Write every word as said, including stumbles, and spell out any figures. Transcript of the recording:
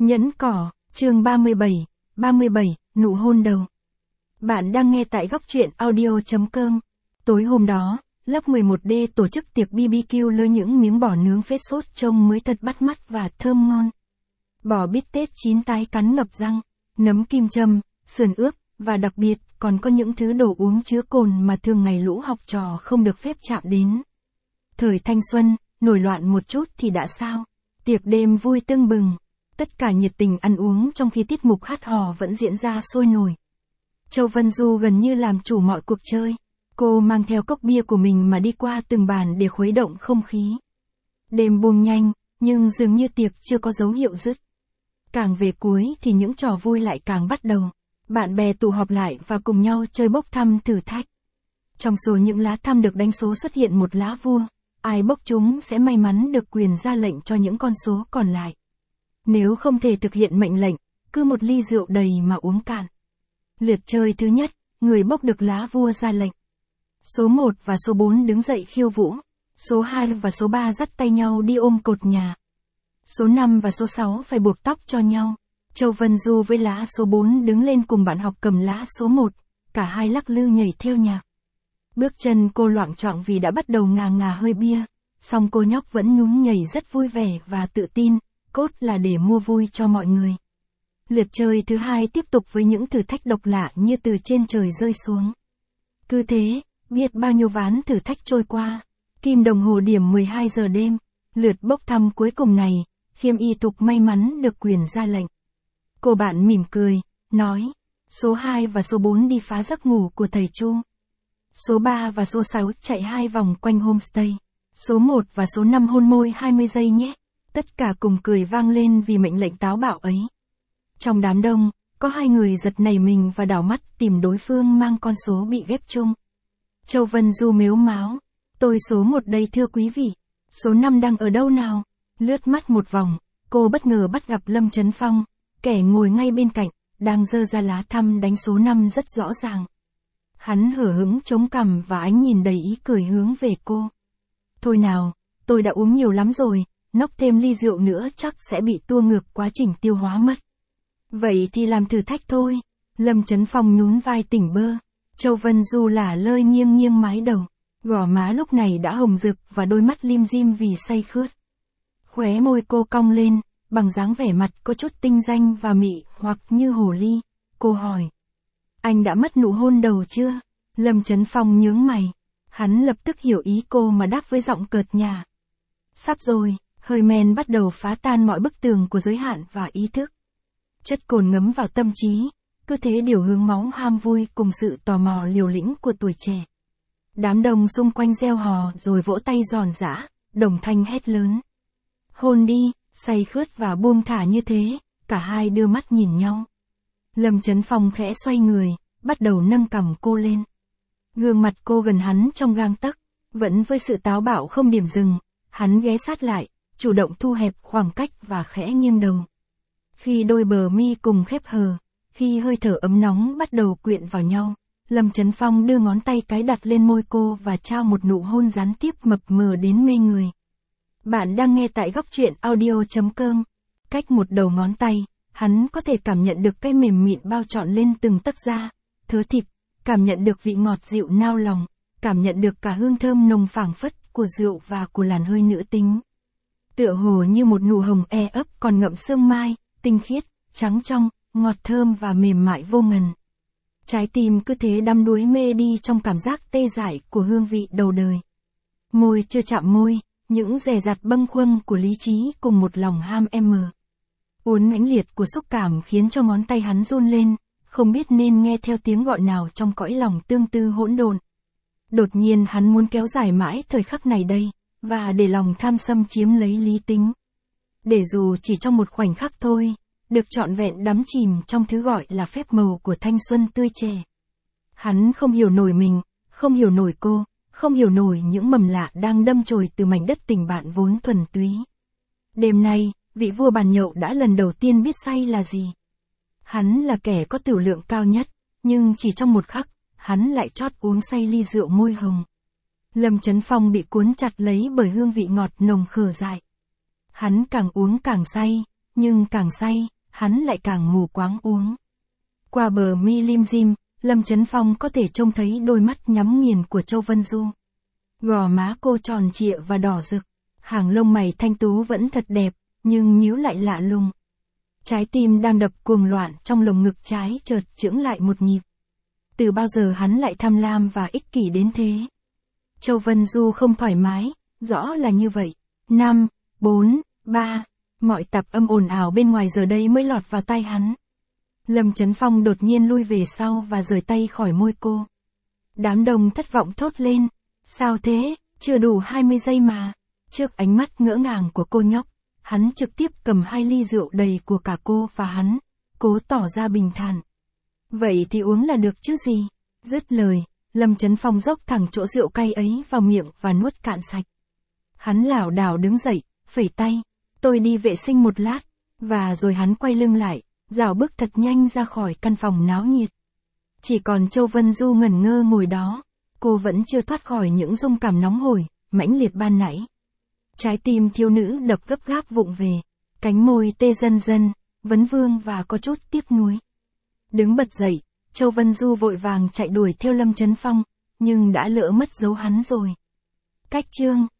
Nhẫn cỏ, chương ba mươi bảy, ba mươi bảy, nụ hôn đầu. Bạn đang nghe tại góc truyện audio chấm com. Tối hôm đó, lớp mười một D tổ chức tiệc bê bê kiu lơi những miếng bò nướng phết sốt trông mới thật bắt mắt và thơm ngon. Bò bít tết chín tái cắn ngập răng, nấm kim châm, sườn ướp, và đặc biệt còn có những thứ đồ uống chứa cồn mà thường ngày lũ học trò không được phép chạm đến. Thời thanh xuân, nổi loạn một chút thì đã sao? Tiệc đêm vui tưng bừng. Tất cả nhiệt tình ăn uống trong khi tiết mục hát hò vẫn diễn ra sôi nổi. Châu Vân Du gần như làm chủ mọi cuộc chơi. Cô mang theo cốc bia của mình mà đi qua từng bàn để khuấy động không khí. Đêm buông nhanh, nhưng dường như tiệc chưa có dấu hiệu dứt. Càng về cuối thì những trò vui lại càng bắt đầu. Bạn bè tụ họp lại và cùng nhau chơi bốc thăm thử thách. Trong số những lá thăm được đánh số xuất hiện một lá vua. Ai bốc chúng sẽ may mắn được quyền ra lệnh cho những con số còn lại. Nếu không thể thực hiện mệnh lệnh, cứ một ly rượu đầy mà uống cạn. Lượt chơi thứ nhất, người bốc được lá vua ra lệnh. Số một và số bốn đứng dậy khiêu vũ. Số hai và số ba dắt tay nhau đi ôm cột nhà. Số năm và số sáu phải buộc tóc cho nhau. Châu Vân Du với lá số bốn đứng lên cùng bạn học cầm lá số một. Cả hai lắc lư nhảy theo nhạc. Bước chân cô loạng choạng vì đã bắt đầu ngà ngà hơi bia. Song cô nhóc vẫn nhún nhảy rất vui vẻ và tự tin. Cốt là để mua vui cho mọi người. Lượt chơi thứ hai tiếp tục với những thử thách độc lạ như từ trên trời rơi xuống. Cứ thế, biết bao nhiêu ván thử thách trôi qua. Kim đồng hồ điểm mười hai giờ đêm. Lượt bốc thăm cuối cùng này, Khiêm y tục may mắn được quyền ra lệnh. Cô bạn mỉm cười, nói, số hai và số bốn đi phá giấc ngủ của thầy Chu. Số ba và số sáu chạy hai vòng quanh homestay. Số một và số năm hôn môi hai mươi giây nhé. Tất cả cùng cười vang lên vì mệnh lệnh táo bạo ấy. Trong đám đông, có hai người giật nảy mình và đảo mắt tìm đối phương mang con số bị ghép chung. Châu Vân Du mếu máo. Tôi số một đây thưa quý vị. Số năm đang ở đâu nào? Lướt mắt một vòng, cô bất ngờ bắt gặp Lâm Chấn Phong, kẻ ngồi ngay bên cạnh, đang giơ ra lá thăm đánh số năm rất rõ ràng. Hắn hở hững chống cằm và ánh nhìn đầy ý cười hướng về cô. Thôi nào, tôi đã uống nhiều lắm rồi. Nốc thêm ly rượu nữa chắc sẽ bị tua ngược quá trình tiêu hóa mất. Vậy thì làm thử thách thôi. Lâm Chấn Phong nhún vai tỉnh bơ. Châu Vân Du lả lơi nghiêng nghiêng mái đầu. Gò má lúc này đã hồng rực và đôi mắt lim dim vì say khướt. Khóe môi cô cong lên, bằng dáng vẻ mặt có chút tinh danh và mị hoặc như hồ ly. Cô hỏi. Anh đã mất nụ hôn đầu chưa? Lâm Chấn Phong nhướng mày. Hắn lập tức hiểu ý cô mà đáp với giọng cợt nhả. Sắp rồi. Hơi men bắt đầu phá tan mọi bức tường của giới hạn và ý thức. Chất cồn ngấm vào tâm trí, cứ thế điều hướng máu ham vui cùng sự tò mò liều lĩnh của tuổi trẻ. Đám đông xung quanh reo hò rồi vỗ tay giòn giã, đồng thanh hét lớn. Hôn đi, say khướt và buông thả như thế, cả hai đưa mắt nhìn nhau. Lâm Chấn Phong khẽ xoay người, bắt đầu nâng cằm cô lên. Gương mặt cô gần hắn trong gang tấc, vẫn với sự táo bạo không điểm dừng, hắn ghé sát lại. Chủ động thu hẹp khoảng cách và khẽ nghiêng đầu. Khi đôi bờ mi cùng khép hờ, khi hơi thở ấm nóng bắt đầu quyện vào nhau, Lâm Chấn Phong đưa ngón tay cái đặt lên môi cô và trao một nụ hôn gián tiếp mập mờ đến mê người. Bạn đang nghe tại góc truyện audio chấm com. Cách một đầu ngón tay, hắn có thể cảm nhận được cái mềm mịn bao trọn lên từng tấc da, thớ thịt, cảm nhận được vị ngọt dịu nao lòng, cảm nhận được cả hương thơm nồng phảng phất của rượu và của làn hơi nữ tính. Tựa hồ như một nụ hồng e ấp còn ngậm sương mai, tinh khiết, trắng trong, ngọt thơm và mềm mại vô ngần. Trái tim cứ thế đắm đuối mê đi trong cảm giác tê dại của hương vị đầu đời. Môi chưa chạm môi, những dè dặt bâng khuâng của lý trí cùng một lòng ham em mờ. Uốn mãnh liệt của xúc cảm khiến cho ngón tay hắn run lên, không biết nên nghe theo tiếng gọi nào trong cõi lòng tương tư hỗn độn. Đột nhiên hắn muốn kéo dài mãi thời khắc này đây. Và để lòng tham xâm chiếm lấy lý tính. Để dù chỉ trong một khoảnh khắc thôi, được trọn vẹn đắm chìm trong thứ gọi là phép màu của thanh xuân tươi trẻ. Hắn không hiểu nổi mình, không hiểu nổi cô, không hiểu nổi những mầm lạ đang đâm chồi từ mảnh đất tình bạn vốn thuần túy. Đêm nay, vị vua bàn nhậu đã lần đầu tiên biết say là gì. Hắn là kẻ có tửu lượng cao nhất, nhưng chỉ trong một khắc, hắn lại chót uống say ly rượu môi hồng. Lâm Chấn Phong bị cuốn chặt lấy bởi hương vị ngọt nồng khờ dại. Hắn càng uống càng say, nhưng càng say, hắn lại càng mù quáng uống. Qua bờ mi lim dim, Lâm Chấn Phong có thể trông thấy đôi mắt nhắm nghiền của Châu Vân Du. Gò má cô tròn trịa và đỏ rực, hàng lông mày thanh tú vẫn thật đẹp, nhưng nhíu lại lạ lùng. Trái tim đang đập cuồng loạn trong lồng ngực trái chợt chững lại một nhịp. Từ bao giờ hắn lại tham lam và ích kỷ đến thế? Châu Vân Du không thoải mái, rõ là như vậy. Năm, bốn, ba, mọi tạp âm ồn ào bên ngoài giờ đây mới lọt vào tai hắn. Lâm Chấn Phong đột nhiên lui về sau và rời tay khỏi môi cô. Đám đông thất vọng thốt lên. Sao thế, chưa đủ hai mươi giây mà. Trước ánh mắt ngỡ ngàng của cô nhóc, hắn trực tiếp cầm hai ly rượu đầy của cả cô và hắn, cố tỏ ra bình thản. Vậy thì uống là được chứ gì? Dứt lời, Lâm Chấn Phong dốc thẳng chỗ rượu cay ấy vào miệng và nuốt cạn sạch. Hắn lảo đảo đứng dậy, phẩy tay, tôi đi vệ sinh một lát, và rồi hắn quay lưng lại, rảo bước thật nhanh ra khỏi căn phòng náo nhiệt. Chỉ còn Châu Vân Du ngẩn ngơ ngồi đó, cô vẫn chưa thoát khỏi những rung cảm nóng hổi, mãnh liệt ban nãy. Trái tim thiếu nữ đập gấp gáp vụng về, cánh môi tê dần dần, vấn vương và có chút tiếc nuối. Đứng bật dậy, Châu Vân Du vội vàng chạy đuổi theo Lâm Chấn Phong, nhưng đã lỡ mất dấu hắn rồi. Cách chương